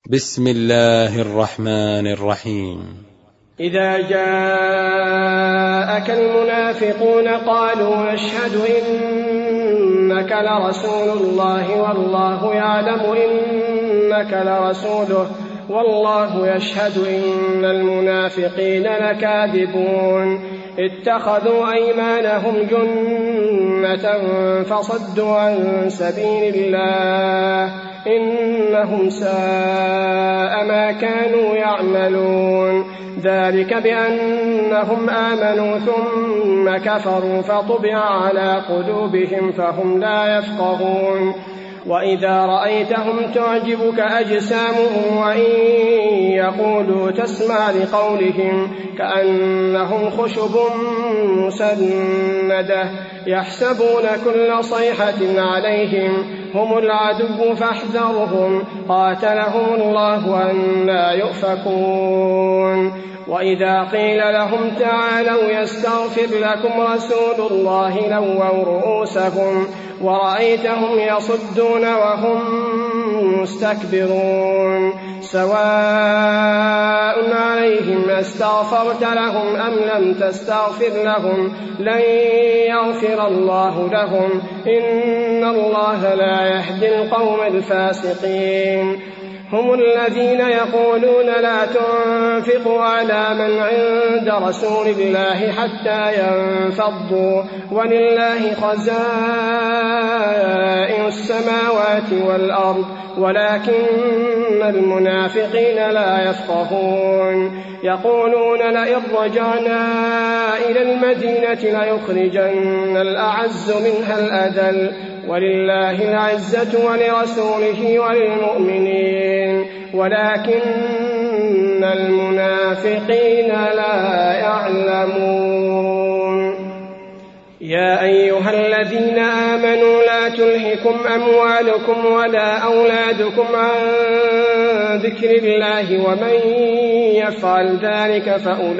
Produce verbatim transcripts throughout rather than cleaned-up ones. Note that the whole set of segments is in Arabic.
بسم الله الرحمن الرحيم. إذا جاءك المنافقون قالوا نشهد إنك لرسول الله والله يعلم إنك لرسوله والله يشهد إن المنافقين لكاذبون اتخذوا أيمانهم جنة فصدوا عن سبيل الله إنهم ساء ما كانوا يعملون ذلك بأنهم آمنوا ثم كفروا فطبع على قلوبهم فهم لا يفقهون وإذا رأيتهم تعجبك أجسامهم وإن يقولوا تسمع لقولهم كأنهم خشب مسندة يحسبون كل صيحة عليهم هم العدو فاحذرهم قاتلهم الله أنى يؤفكون وإذا قيل لهم تعالوا يستغفر لكم رسول الله لووا رؤوسهم ورأيتهم يصدون وهم مستكبرون سواء عليهم استغفرت لهم أم لم تستغفر لهم لن يغفر الله لهم إن الله لا يهدي القوم الفاسقين هم الذين يقولون لا تنفقوا على من عند رسول الله حتى ينفضوا ولله خزائن السماوات والأرض ولكن المنافقين لا يفقهون يقولون لئن رجعنا إلى المدينة ليخرجن الأعز منها الأذل ولله العزة ولرسوله وللمؤمنين ولكن المنافقين لا يعلمون يا أيها الذين آمنوا لا تلهكم أموالكم ولا أولادكم عن ذكر الله ومن يفعل ذلك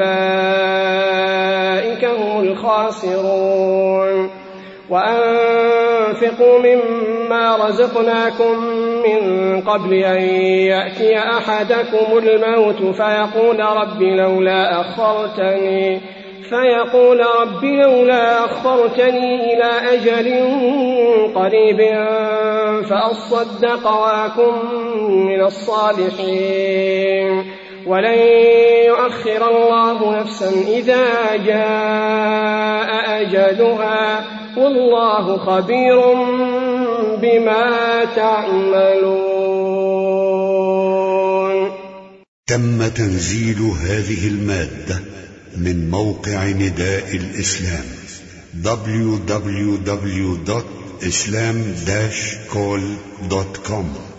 فأولئك هم الخاسرون وأنفقوا مما رزقناكم من قبل أن يأتي أحدكم الموت فيقول رب لولا أخرتني فيقول رب لولا أخرتني إلى أجل قريب فأصدق وأكن من الصالحين ولن يؤخر الله نفسا إذا جاء أجلها والله خبير بما تعملون. تم تنزيل هذه المادة من موقع نداء الإسلام دبليو دبليو دبليو دوت إسلام داش كول دوت كوم.